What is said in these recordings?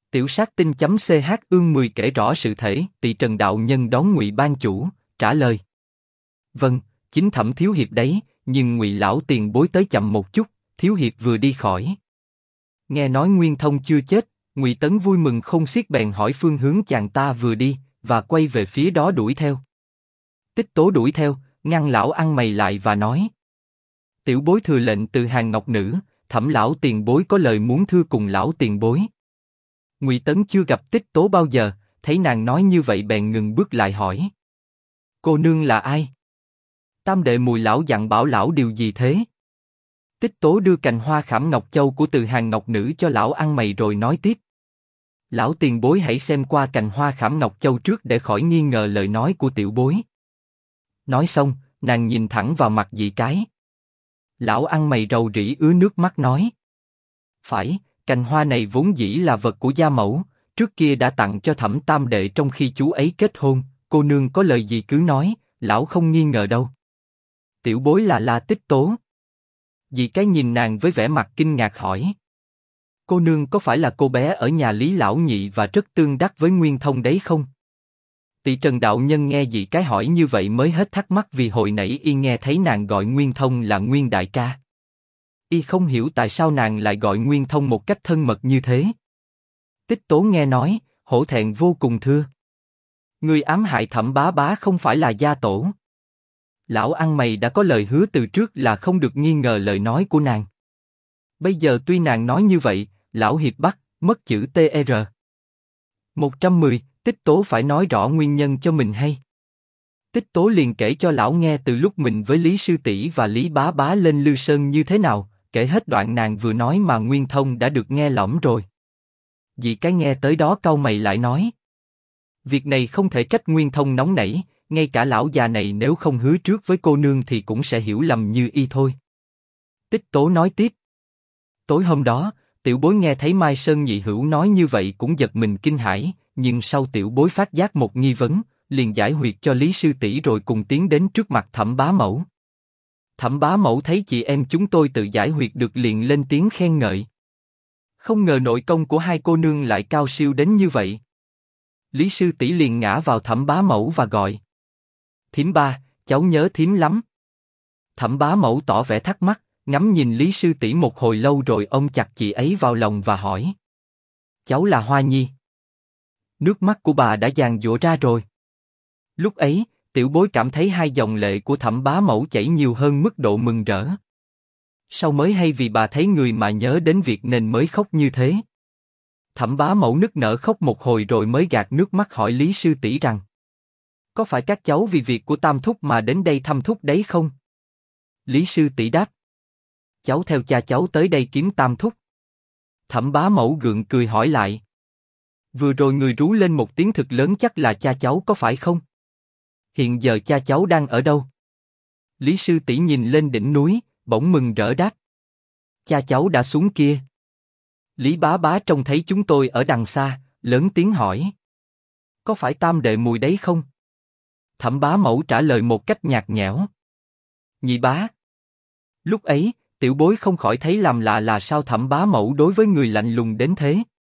Tiểu sát tinh.ch ương 10 kể rõ sự thể. Tỳ Trần đạo nhân đón Ngụy ban chủ, trả lời. Vâng, chính Thẩm thiếu hiệp đấy, nhưng Ngụy lão tiền bối tới chậm một chút, thiếu hiệp vừa đi khỏi. Nghe nói Nguyên Thông chưa chết, Ngụy Tấn vui mừng không xiết bèn hỏi phương hướng chàng ta vừa đi, và quay về phía đó đuổi theo. Tích Tố đuổi theo, ngăn lão ăn mày lại và nói. Tiểu bối thừa lệnh từ hàng ngọc nữ, Thẩm lão tiền bối có lời muốn thưa cùng lão tiền bối. Ngụy Tấn chưa gặp Tích Tố bao giờ, thấy nàng nói như vậy bèn ngừng bước lại hỏi. Cô nương là ai? Tam đệ Mùi lão dặn bảo lão điều gì thế? Tích Tố đưa cành hoa khảm ngọc châu của từ hàng ngọc nữ cho lão ăn mày rồi nói tiếp. Lão tiền bối hãy xem qua cành hoa khảm ngọc châu trước để khỏi nghi ngờ lời nói của tiểu bối. Nói xong, nàng nhìn thẳng vào mặt Dị Cái. Lão ăn mày rầu rĩ ứa nước mắt nói. Phải, cành hoa này vốn dĩ là vật của gia mẫu, trước kia đã tặng cho Thẩm tam đệ trong khi chú ấy kết hôn, cô nương có lời gì cứ nói, lão không nghi ngờ đâu. Tiểu bối là Tích Tố. Dị Cái nhìn nàng với vẻ mặt kinh ngạc hỏi. Cô nương có phải là cô bé ở nhà Lý lão nhị và rất tương đắc với Nguyên Thông đấy không? Tỳ Trần đạo nhân nghe Dị Cái hỏi như vậy mới hết thắc mắc vì hồi nãy y nghe thấy nàng gọi Nguyên Thông là Nguyên đại ca. Y không hiểu tại sao nàng lại gọi Nguyên Thông một cách thân mật như thế. Tích Tố nghe nói, hổ thẹn vô cùng thưa. Người ám hại Thẩm bá bá không phải là gia tổ. Lão ăn mày đã có lời hứa từ trước là không được nghi ngờ lời nói của nàng. Bây giờ tuy nàng nói như vậy, lão hiệp bắt, mất chữ TR. 110, Tích Tố phải nói rõ nguyên nhân cho mình hay. Tích Tố liền kể cho lão nghe từ lúc mình với Lý sư tỷ và Lý bá bá lên Lư Sơn như thế nào, kể hết đoạn nàng vừa nói mà Nguyên Thông đã được nghe lỏm rồi. Dị Cái nghe tới đó cau mày lại nói. Việc này không thể trách Nguyên Thông nóng nảy, ngay cả lão già này nếu không hứa trước với cô nương thì cũng sẽ hiểu lầm như y thôi. Tích Tố nói tiếp. Tối hôm đó, tiểu bối nghe thấy Mai Sơn nhị hữu nói như vậy cũng giật mình kinh hãi, nhưng sau tiểu bối phát giác một nghi vấn, liền giải huyệt cho Lý sư tỷ rồi cùng tiến đến trước mặt Thẩm bá mẫu. Thẩm bá mẫu thấy chị em chúng tôi tự giải huyệt được liền lên tiếng khen ngợi. Không ngờ nội công của hai cô nương lại cao siêu đến như vậy. Lý sư tỷ liền ngã vào Thẩm bá mẫu và gọi. Thím ba, cháu nhớ thím lắm. Thẩm bá mẫu tỏ vẻ thắc mắc, ngắm nhìn Lý sư tỷ một hồi lâu rồi ôm chặt chị ấy vào lòng và hỏi. Cháu là Hoa Nhi. Nước mắt của bà đã giàn giụa ra rồi. Lúc ấy, tiểu bối cảm thấy hai dòng lệ của Thẩm bá mẫu chảy nhiều hơn mức độ mừng rỡ. Sau mới hay vì bà thấy người mà nhớ đến việc nên mới khóc như thế. Thẩm bá mẫu nức nở khóc một hồi rồi mới gạt nước mắt hỏi Lý sư tỷ rằng. Có phải các cháu vì việc của Tam thúc mà đến đây thăm thúc đấy không? Lý sư tỷ đáp. Cháu theo cha cháu tới đây kiếm Tam thúc. Thẩm bá mẫu gượng cười hỏi lại. Vừa rồi người rú lên một tiếng thực lớn chắc là cha cháu có phải không? Hiện giờ cha cháu đang ở đâu? Lý sư tỷ nhìn lên đỉnh núi, bỗng mừng rỡ đáp. Cha cháu đã xuống kia. Lý bá bá trông thấy chúng tôi ở đằng xa, lớn tiếng hỏi. Có phải Tam đệ Mùi đấy không? Thẩm bá mẫu trả lời một cách nhạt nhẽo. Nhị bá. Lúc ấy, tiểu bối không khỏi thấy làm lạ là sao Thẩm bá mẫu đối với người lạnh lùng đến thế.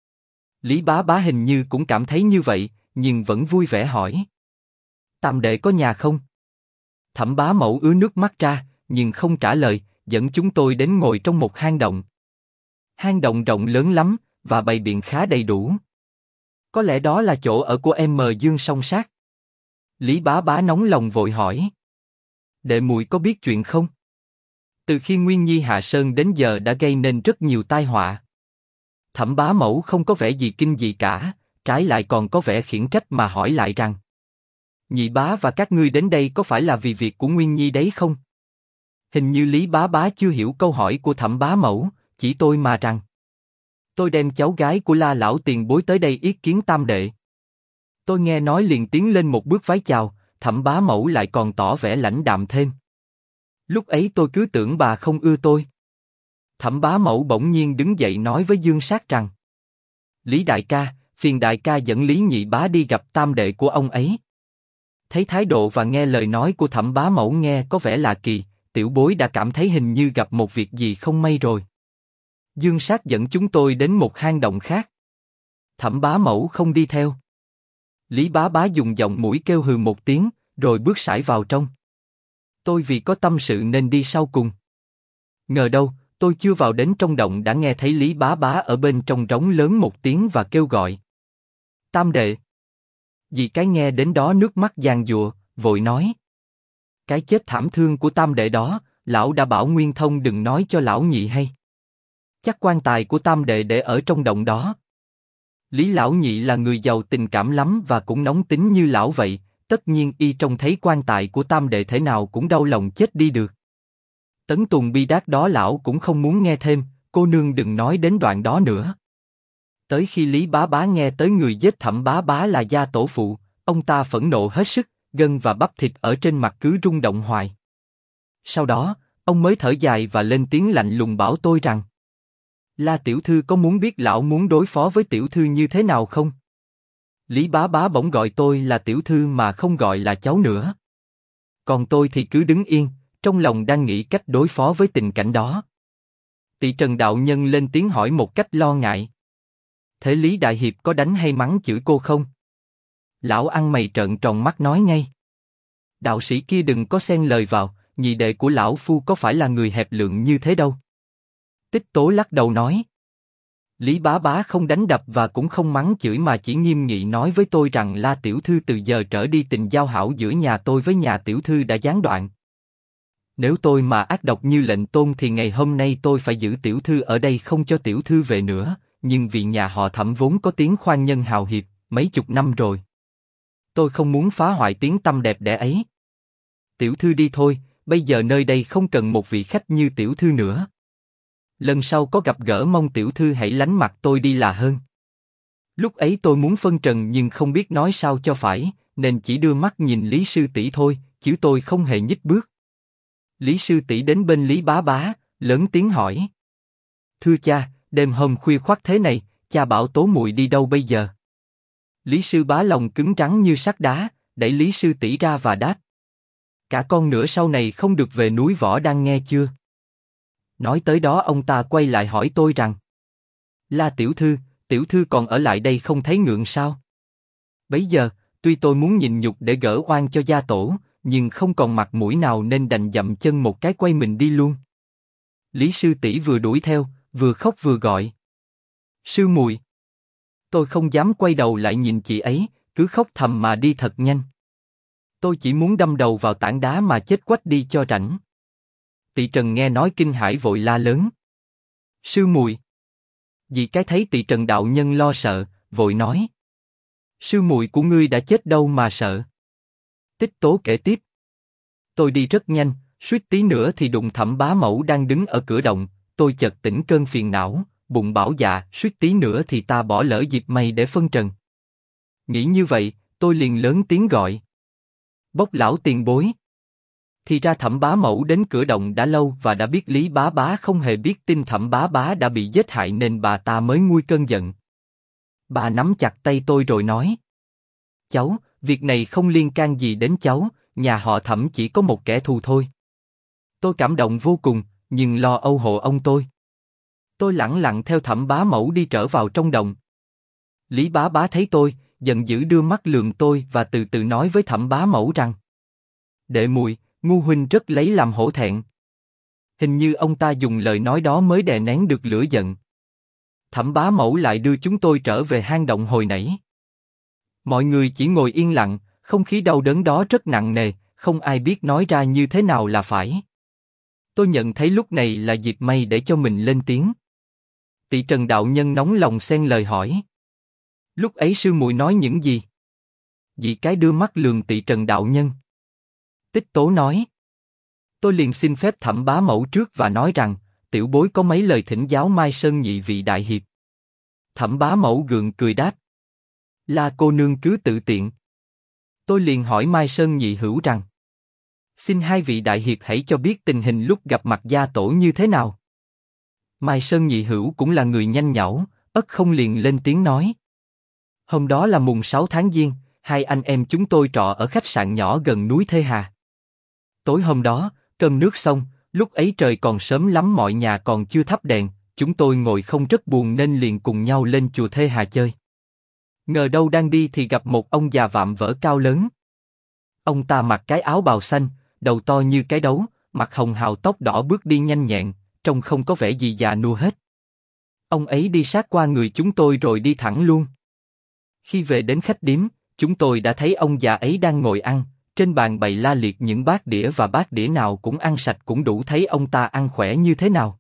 Lý bá bá hình như cũng cảm thấy như vậy, nhưng vẫn vui vẻ hỏi. Tam đệ có nhà không? Thẩm bá mẫu ứa nước mắt ra, nhưng không trả lời, dẫn chúng tôi đến ngồi trong một hang động. Hang động rộng lớn lắm, và bày biện khá đầy đủ. Có lẽ đó là chỗ ở của em mờ Dương Song Sát. Lý bá bá nóng lòng vội hỏi. Đệ muội có biết chuyện không? Từ khi Nguyên Nhi hạ sơn đến giờ đã gây nên rất nhiều tai họa. Thẩm bá mẫu không có vẻ gì kinh dị cả, trái lại còn có vẻ khiển trách mà hỏi lại rằng. Nhị bá và các ngươi đến đây có phải là vì việc của Nguyên Nhi đấy không? Hình như Lý bá bá chưa hiểu câu hỏi của Thẩm bá mẫu, chỉ tôi mà rằng. Tôi đem cháu gái của La lão tiền bối tới đây yết kiến Tam đệ. Tôi nghe nói liền tiến lên một bước vái chào, Thẩm bá mẫu lại còn tỏ vẻ lãnh đạm thêm. Lúc ấy tôi cứ tưởng bà không ưa tôi. Thẩm bá mẫu bỗng nhiên đứng dậy nói với Dương Sát rằng. Lý đại ca, phiền đại ca dẫn Lý nhị bá đi gặp Tam đệ của ông ấy. Thấy thái độ và nghe lời nói của Thẩm bá mẫu nghe có vẻ lạ kỳ, tiểu bối đã cảm thấy hình như gặp một việc gì không may rồi. Dương Sát dẫn chúng tôi đến một hang động khác. Thẩm bá mẫu không đi theo. Lý Bá Bá dùng giọng mũi kêu hừ một tiếng, rồi bước sải vào trong. Tôi vì có tâm sự nên đi sau cùng. Ngờ đâu, tôi chưa vào đến trong động đã nghe thấy Lý Bá Bá ở bên trong rống lớn một tiếng và kêu gọi. Tam đệ. Dì cái nghe đến đó nước mắt giàn giụa, vội nói. Cái chết thảm thương của tam đệ đó, lão đã bảo Nguyên Thông đừng nói cho lão nhị hay. Chắc quan tài của tam đệ để ở trong động đó. Lý lão nhị là người giàu tình cảm lắm và cũng nóng tính như lão vậy, tất nhiên y trông thấy quan tài của tam đệ thể nào cũng đau lòng chết đi được. Tấn tuồng bi đát đó lão cũng không muốn nghe thêm, cô nương đừng nói đến đoạn đó nữa. Tới khi Lý Bá Bá nghe tới người giết Thẩm Bá Bá là gia tổ phụ, ông ta phẫn nộ hết sức, gân và bắp thịt ở trên mặt cứ rung động hoài. Sau đó, ông mới thở dài và lên tiếng lạnh lùng bảo tôi rằng: La tiểu thư có muốn biết lão muốn đối phó với tiểu thư như thế nào không? Lý Bá Bá bỗng gọi tôi là tiểu thư mà không gọi là cháu nữa. Còn tôi thì cứ đứng yên, trong lòng đang nghĩ cách đối phó với tình cảnh đó. Tỳ Trần đạo nhân lên tiếng hỏi một cách lo ngại. Thế Lý đại hiệp có đánh hay mắng chửi cô không? Lão ăn mày trợn tròn mắt nói ngay. Đạo sĩ kia đừng có xen lời vào, nhị đệ của lão phu có phải là người hẹp lượng như thế đâu. Tích Tố lắc đầu nói. Lý Bá Bá không đánh đập và cũng không mắng chửi mà chỉ nghiêm nghị nói với tôi rằng La tiểu thư từ giờ trở đi tình giao hảo giữa nhà tôi với nhà tiểu thư đã gián đoạn. Nếu tôi mà ác độc như lệnh tôn thì ngày hôm nay tôi phải giữ tiểu thư ở đây không cho tiểu thư về nữa, nhưng vì nhà họ Thẩm vốn có tiếng khoan nhân hào hiệp, mấy chục năm rồi. Tôi không muốn phá hoại tiếng tăm đẹp đẽ ấy. Tiểu thư đi thôi, bây giờ nơi đây không cần một vị khách như tiểu thư nữa. Lần sau có gặp gỡ mong tiểu thư hãy lánh mặt tôi đi là hơn. Lúc ấy tôi muốn phân trần nhưng không biết nói sao cho phải, nên chỉ đưa mắt nhìn Lý sư tỷ thôi, chứ tôi không hề nhích bước. Lý sư tỷ đến bên Lý Bá Bá, lớn tiếng hỏi. Thưa cha, đêm hôm khuya khoắt thế này, cha bảo Tố muội đi đâu bây giờ? Lý sư bá lòng cứng rắn như sắt đá, đẩy Lý sư tỷ ra và đáp. Cả con nữa sau này không được về núi Võ Đăng nghe chưa? Nói tới đó ông ta quay lại hỏi tôi rằng. La tiểu thư còn ở lại đây không thấy ngượng sao? Bấy giờ, tuy tôi muốn nhịn nhục để gỡ oan cho gia tổ, nhưng không còn mặt mũi nào nên đành dậm chân một cái quay mình đi luôn. Lý sư tỷ vừa đuổi theo, vừa khóc vừa gọi. Sư muội. Tôi không dám quay đầu lại nhìn chị ấy, cứ khóc thầm mà đi thật nhanh. Tôi chỉ muốn đâm đầu vào tảng đá mà chết quách đi cho rảnh. Tỳ Trần nghe nói kinh hãi vội la lớn. Sư muội. Vì cái thấy Tỳ Trần đạo nhân lo sợ, vội nói. Sư muội của ngươi đã chết đâu mà sợ. Tích Tố kể tiếp. Tôi đi rất nhanh, suýt tí nữa thì đụng Thẩm bá mẫu đang đứng ở cửa động. Tôi chợt tỉnh cơn phiền não, bụng bảo dạ, suýt tí nữa thì ta bỏ lỡ dịp may để phân trần. Nghĩ như vậy, tôi liền lớn tiếng gọi. Bốc lão tiền bối. Thì ra Thẩm bá mẫu đến cửa động đã lâu và đã biết Lý Bá Bá không hề biết tin Thẩm bá bá đã bị giết hại nên bà ta mới nguôi cơn giận. Bà nắm chặt tay tôi rồi nói. Cháu, việc này không liên can gì đến cháu, nhà họ Thẩm chỉ có một kẻ thù thôi. Tôi cảm động vô cùng, nhưng lo âu hộ ông tôi. Tôi lẳng lặng theo Thẩm bá mẫu đi trở vào trong động. Lý Bá Bá thấy tôi, giận dữ đưa mắt lườm tôi và từ từ nói với Thẩm bá mẫu rằng. Đệ muội, ngu huynh rất lấy làm hổ thẹn. Hình như ông ta dùng lời nói đó mới đè nén được lửa giận. Thẩm bá mẫu lại đưa chúng tôi trở về hang động hồi nãy. Mọi người chỉ ngồi yên lặng, không khí đau đớn đó rất nặng nề, không ai biết nói ra như thế nào là phải. Tôi nhận thấy lúc này là dịp may để cho mình lên tiếng. Tỳ Trần đạo nhân nóng lòng xen lời hỏi. Lúc ấy sư muội nói những gì? Dì cái đưa mắt lườm Tỳ Trần đạo nhân. Tích Tố nói. Tôi liền xin phép Thẩm bá mẫu trước và nói rằng, tiểu bối có mấy lời thỉnh giáo Mai Sơn nhị vị đại hiệp. Thẩm bá mẫu gượng cười đáp. La cô nương cứ tự tiện. Tôi liền hỏi Mai Sơn nhị hữu rằng. Xin hai vị đại hiệp hãy cho biết tình hình lúc gặp mặt gia tổ như thế nào. Mai Sơn nhị hữu cũng là người nhanh nhảu, ất không liền lên tiếng nói. Hôm đó là mùng 6 tháng Giêng, hai anh em chúng tôi trọ ở khách sạn nhỏ gần núi Thê Hà. Tối hôm đó, cơm nước xong, lúc ấy trời còn sớm lắm mọi nhà còn chưa thắp đèn, chúng tôi ngồi không rất buồn nên liền cùng nhau lên chùa Thê Hà chơi. Ngờ đâu đang đi thì gặp một ông già vạm vỡ cao lớn. Ông ta mặc cái áo bào xanh, đầu to như cái đấu, mặt hồng hào tóc đỏ bước đi nhanh nhẹn, trông không có vẻ gì già nua hết. Ông ấy đi sát qua người chúng tôi rồi đi thẳng luôn. Khi về đến khách điếm, chúng tôi đã thấy ông già ấy đang ngồi ăn, trên bàn bày la liệt những bát đĩa và bát đĩa nào cũng ăn sạch cũng đủ thấy ông ta ăn khỏe như thế nào.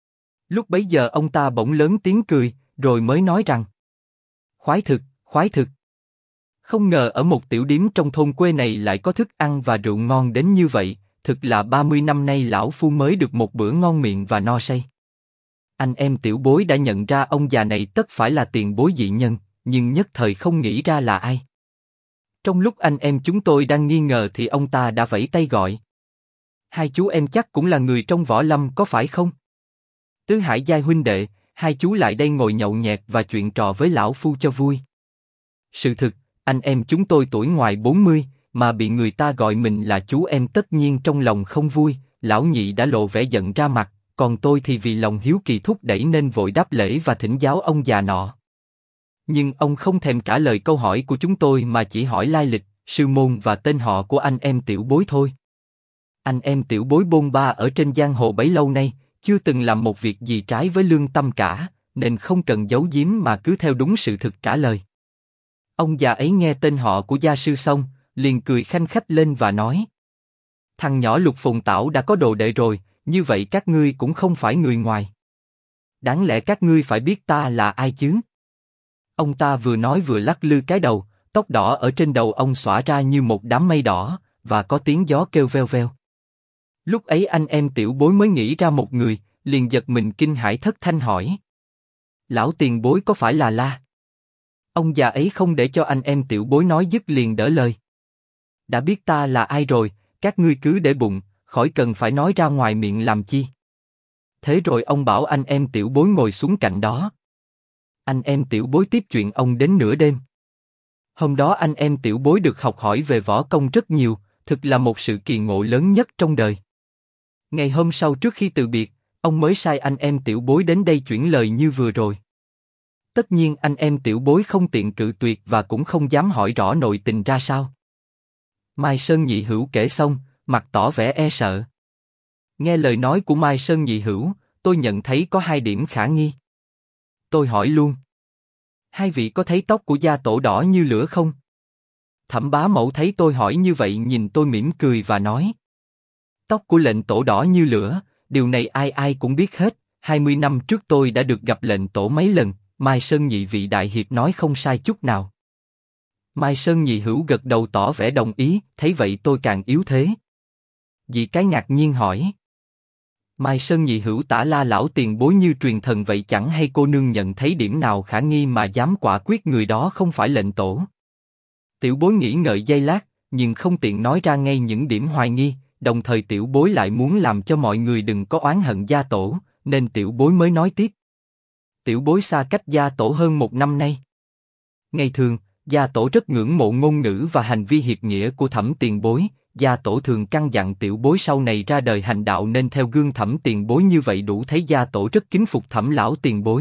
Lúc bấy giờ ông ta bỗng lớn tiếng cười, rồi mới nói rằng: khoái thực, khoái thực. Không ngờ ở một tiểu điếm trong thôn quê này lại có thức ăn và rượu ngon đến như vậy, thực là 30 năm nay lão phu mới được một bữa ngon miệng và no say. Anh em tiểu bối đã nhận ra ông già này tất phải là tiền bối dị nhân, nhưng nhất thời không nghĩ ra là ai. Trong lúc anh em chúng tôi đang nghi ngờ thì ông ta đã vẫy tay gọi: hai chú em chắc cũng là người trong võ lâm có phải không? Tứ Hải giai huynh đệ, hai chú lại đây ngồi nhậu nhẹt và chuyện trò với lão phu cho vui. Sự thực, anh em chúng tôi tuổi ngoài 40, mà bị người ta gọi mình là chú em tất nhiên trong lòng không vui. Lão nhị đã lộ vẻ giận ra mặt, còn tôi thì vì lòng hiếu kỳ thúc đẩy nên vội đáp lễ và thỉnh giáo ông già nọ. Nhưng ông không thèm trả lời câu hỏi của chúng tôi mà chỉ hỏi lai lịch, sư môn và tên họ của anh em tiểu bối thôi. Anh em tiểu bối bôn ba ở trên giang hồ bấy lâu nay, chưa từng làm một việc gì trái với lương tâm cả, nên không cần giấu giếm mà cứ theo đúng sự thực trả lời. Ông già ấy nghe tên họ của gia sư xong, liền cười khanh khách lên và nói: thằng nhỏ Lục Phùng Tảo đã có đồ đệ rồi, như vậy các ngươi cũng không phải người ngoài. Đáng lẽ các ngươi phải biết ta là ai chứ? Ông ta vừa nói vừa lắc lư cái đầu, tóc đỏ ở trên đầu ông xõa ra như một đám mây đỏ, và có tiếng gió kêu veo veo. Lúc ấy anh em tiểu bối mới nghĩ ra một người, liền giật mình kinh hãi thất thanh hỏi: lão tiền bối có phải là La? Ông già ấy không để cho anh em tiểu bối nói dứt liền đỡ lời: đã biết ta là ai rồi, các ngươi cứ để bụng, khỏi cần phải nói ra ngoài miệng làm chi. Thế rồi ông bảo anh em tiểu bối ngồi xuống cạnh đó. Anh em tiểu bối tiếp chuyện ông đến nửa đêm. Hôm đó anh em tiểu bối được học hỏi về võ công rất nhiều, thực là một sự kỳ ngộ lớn nhất trong đời. Ngày hôm sau trước khi từ biệt, ông mới sai anh em tiểu bối đến đây chuyển lời như vừa rồi. Tất nhiên anh em tiểu bối không tiện cự tuyệt và cũng không dám hỏi rõ nội tình ra sao. Mai Sơn nhị hữu kể xong, mặt tỏ vẻ e sợ. Nghe lời nói của Mai Sơn nhị hữu, tôi nhận thấy có hai điểm khả nghi. Tôi hỏi luôn: hai vị có thấy tóc của gia tổ đỏ như lửa không? Thẩm bá mẫu thấy tôi hỏi như vậy nhìn tôi mỉm cười và nói: tóc của lệnh tổ đỏ như lửa, điều này ai ai cũng biết hết. 20 năm trước tôi đã được gặp lệnh tổ mấy lần. Mai Sơn nhị vị đại hiệp nói không sai chút nào. Mai Sơn nhị hữu gật đầu tỏ vẻ đồng ý. Thấy vậy tôi càng yếu thế. Dị cái ngạc nhiên hỏi: Mai Sơn nhị hữu tả La lão tiền bối như truyền thần vậy, chẳng hay cô nương nhận thấy điểm nào khả nghi mà dám quả quyết người đó không phải lệnh tổ? Tiểu bối nghĩ ngợi giây lát, nhưng không tiện nói ra ngay những điểm hoài nghi. Đồng thời tiểu bối lại muốn làm cho mọi người đừng có oán hận gia tổ, nên tiểu bối mới nói tiếp. Tiểu bối xa cách gia tổ hơn 1 năm nay. Ngày thường, gia tổ rất ngưỡng mộ ngôn ngữ và hành vi hiệp nghĩa của Thẩm tiền bối. Gia tổ thường căn dặn tiểu bối sau này ra đời hành đạo nên theo gương Thẩm tiền bối, như vậy đủ thấy gia tổ rất kính phục Thẩm lão tiền bối.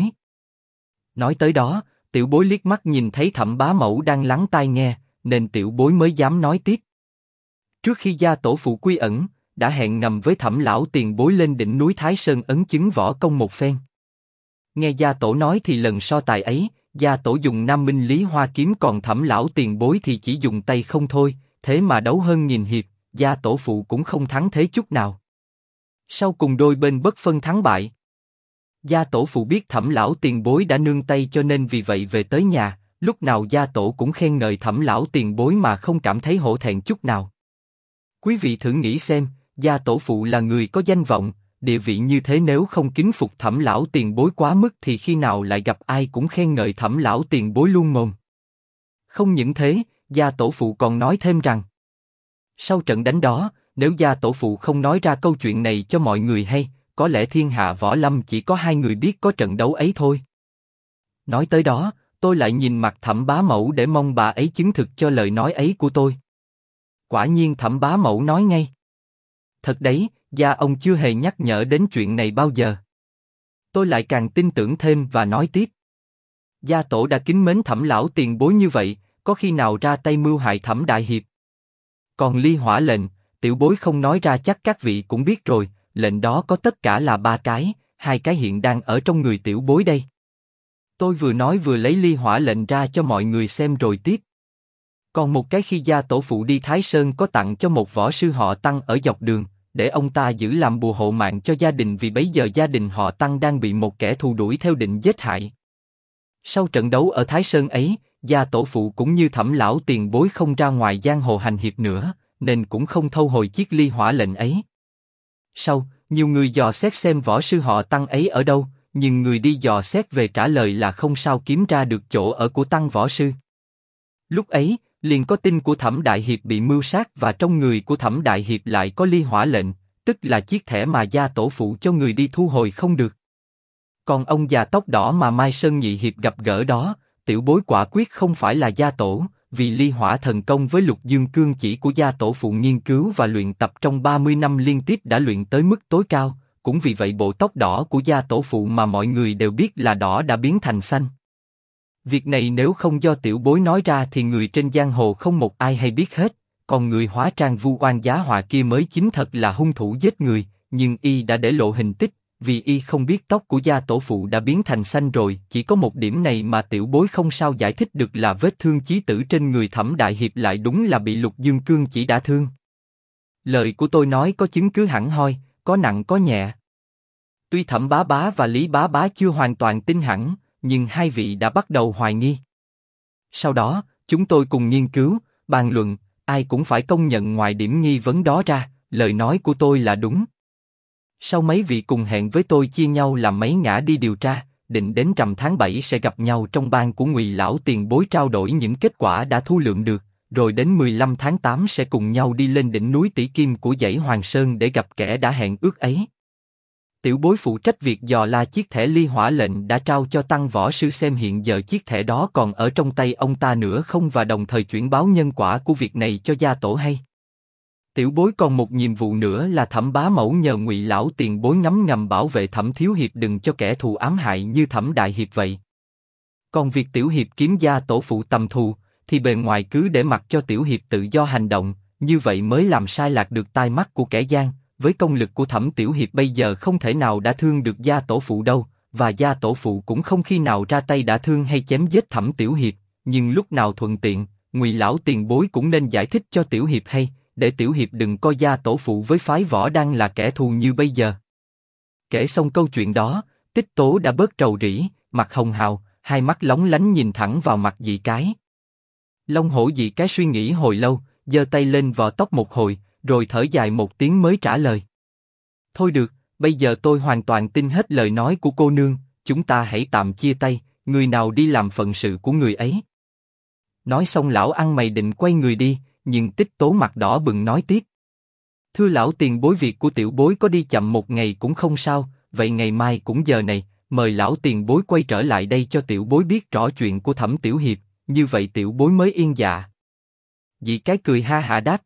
Nói tới đó, tiểu bối liếc mắt nhìn thấy Thẩm bá mẫu đang lắng tai nghe, nên tiểu bối mới dám nói tiếp. Trước khi gia tổ phụ quy ẩn, đã hẹn ngầm với Thẩm lão tiền bối lên đỉnh núi Thái Sơn ấn chứng võ công một phen. Nghe gia tổ nói thì lần so tài ấy, gia tổ dùng Nam Minh Lý Hoa kiếm, còn Thẩm lão tiền bối thì chỉ dùng tay không thôi. Thế mà đấu hơn nghìn hiệp, gia tổ phụ cũng không thắng thế chút nào. Sau cùng đôi bên bất phân thắng bại. Gia tổ phụ biết Thẩm lão tiền bối đã nương tay cho nên vì vậy về tới nhà, lúc nào gia tổ cũng khen ngợi Thẩm lão tiền bối mà không cảm thấy hổ thẹn chút nào. Quý vị thử nghĩ xem, gia tổ phụ là người có danh vọng, địa vị như thế, nếu không kính phục Thẩm lão tiền bối quá mức thì khi nào lại gặp ai cũng khen ngợi Thẩm lão tiền bối luôn mồm. Không những thế, gia tổ phụ còn nói thêm rằng, sau trận đánh đó, nếu gia tổ phụ không nói ra câu chuyện này cho mọi người hay, có lẽ thiên hạ võ lâm chỉ có 2 người biết có trận đấu ấy thôi. Nói tới đó, tôi lại nhìn mặt Thẩm bá mẫu để mong bà ấy chứng thực cho lời nói ấy của tôi. Quả nhiên Thẩm bá mẫu nói ngay: thật đấy, gia ông chưa hề nhắc nhở đến chuyện này bao giờ. Tôi lại càng tin tưởng thêm và nói tiếp: Gia tổ đã kính mến Thẩm lão tiền bối như vậy, có khi nào ra tay mưu hại Thẩm đại hiệp? Còn ly hỏa lệnh, tiểu bối không nói ra chắc các vị cũng biết rồi, lệnh đó có tất cả là 3 cái, 2 cái hiện đang ở trong người tiểu bối đây. Tôi vừa nói vừa lấy ly hỏa lệnh ra cho mọi người xem rồi tiếp. Còn một cái khi gia tổ phụ đi Thái Sơn có tặng cho một võ sư họ Tăng ở dọc đường, để ông ta giữ làm bùa hộ mạng cho gia đình vì bấy giờ gia đình họ Tăng đang bị một kẻ thù đuổi theo định giết hại. Sau trận đấu ở Thái Sơn ấy, gia tổ phụ cũng như Thẩm lão tiền bối không ra ngoài giang hồ hành hiệp nữa, nên cũng không thâu hồi chiếc ly hỏa lệnh ấy. Sau, nhiều người dò xét xem võ sư họ Tăng ấy ở đâu, nhưng người đi dò xét về trả lời là không sao kiếm ra được chỗ ở của Tăng võ sư. Lúc ấy, liền có tin của Thẩm đại hiệp bị mưu sát và trong người của Thẩm đại hiệp lại có ly hỏa lệnh, tức là chiếc thẻ mà gia tổ phụ cho người đi thu hồi không được. Còn ông già tóc đỏ mà Mai Sơn nhị hiệp gặp gỡ đó, tiểu bối quả quyết không phải là gia tổ, vì ly hỏa thần công với Lục Dương Cương chỉ của gia tổ phụ nghiên cứu và luyện tập trong 30 năm liên tiếp đã luyện tới mức tối cao, cũng vì vậy bộ tóc đỏ của gia tổ phụ mà mọi người đều biết là đỏ đã biến thành xanh. Việc này nếu không do tiểu bối nói ra thì người trên giang hồ không một ai hay biết hết, còn người hóa trang vu oan giá họa kia mới chính thật là hung thủ giết người, nhưng y đã để lộ hình tích, vì y không biết tóc của gia tổ phụ đã biến thành xanh rồi, chỉ có một điểm này mà tiểu bối không sao giải thích được là vết thương chí tử trên người Thẩm đại hiệp lại đúng là bị Lục Dương Cương chỉ đả thương. Lời của tôi nói có chứng cứ hẳn hoi, có nặng có nhẹ. Tuy Thẩm bá bá và Lý bá bá chưa hoàn toàn tin hẳn, nhưng hai vị đã bắt đầu hoài nghi. Sau đó, chúng tôi cùng nghiên cứu, bàn luận, ai cũng phải công nhận ngoài điểm nghi vấn đó ra, lời nói của tôi là đúng. Sau mấy vị cùng hẹn với tôi chia nhau làm mấy ngã đi điều tra, định đến rằm tháng 7 sẽ gặp nhau trong ban của Ngụy lão tiền bối trao đổi những kết quả đã thu lượm được, rồi đến 15 tháng 8 sẽ cùng nhau đi lên đỉnh núi Tỷ Kim của dãy Hoàng Sơn để gặp kẻ đã hẹn ước ấy. Tiểu bối phụ trách việc dò la chiếc thẻ ly hỏa lệnh đã trao cho Tăng võ sư xem hiện giờ chiếc thẻ đó còn ở trong tay ông ta nữa không và đồng thời chuyển báo nhân quả của việc này cho gia tổ hay. Tiểu bối còn một nhiệm vụ nữa là Thẩm bá mẫu nhờ Ngụy lão tiền bối ngấm ngầm bảo vệ Thẩm thiếu hiệp đừng cho kẻ thù ám hại như Thẩm đại hiệp vậy. Còn việc tiểu hiệp kiếm gia tổ phụ tầm thù, thì bề ngoài cứ để mặc cho tiểu hiệp tự do hành động, như vậy mới làm sai lạc được tai mắt của kẻ gian. Với công lực của Thẩm tiểu hiệp bây giờ không thể nào đã thương được gia tổ phụ đâu, và gia tổ phụ cũng không khi nào ra tay đã thương hay chém giết Thẩm tiểu hiệp. Nhưng lúc nào thuận tiện, Ngụy lão tiền bối cũng nên giải thích cho tiểu hiệp hay, để tiểu hiệp đừng coi gia tổ phụ với phái võ đang là kẻ thù như bây giờ. Kể xong câu chuyện đó, Tích Tố đã bớt rầu rĩ, mặt hồng hào, hai mắt lóng lánh nhìn thẳng vào mặt Dị Cái. Long Hổ Dị Cái suy nghĩ hồi lâu, giơ tay lên vò tóc một hồi, rồi thở dài một tiếng mới trả lời. Thôi được, bây giờ tôi hoàn toàn tin hết lời nói của cô nương, chúng ta hãy tạm chia tay, người nào đi làm phận sự của người ấy. Nói xong lão ăn mày định quay người đi, nhưng Tích Tố mặt đỏ bừng nói tiếp. Thưa lão tiền bối, việc của tiểu bối có đi chậm một ngày cũng không sao, vậy ngày mai cũng giờ này, mời lão tiền bối quay trở lại đây cho tiểu bối biết rõ chuyện của Thẩm tiểu hiệp, như vậy tiểu bối mới yên dạ. Dị Cái cười ha hả đáp.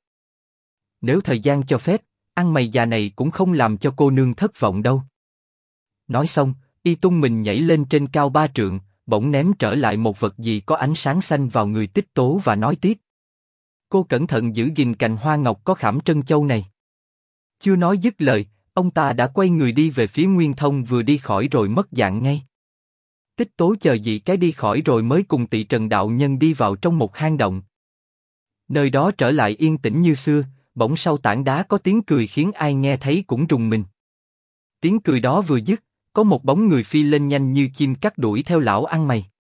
Nếu thời gian cho phép, ăn mày già này cũng không làm cho cô nương thất vọng đâu. Nói xong, y tung mình nhảy lên trên cao 3 trượng, bỗng ném trở lại một vật gì có ánh sáng xanh vào người Tích Tố và nói tiếp. Cô cẩn thận giữ gìn cành hoa ngọc có khảm trân châu này. Chưa nói dứt lời, ông ta đã quay người đi về phía Nguyên Thông, vừa đi khỏi rồi mất dạng ngay. Tích Tố chờ Dị Cái đi khỏi rồi mới cùng Tị Trần đạo nhân đi vào trong một hang động. Nơi đó trở lại yên tĩnh như xưa. Bỗng sau tảng đá có tiếng cười khiến ai nghe thấy cũng rùng mình. Tiếng cười đó vừa dứt, có một bóng người phi lên nhanh như chim cắt đuổi theo lão ăn mày.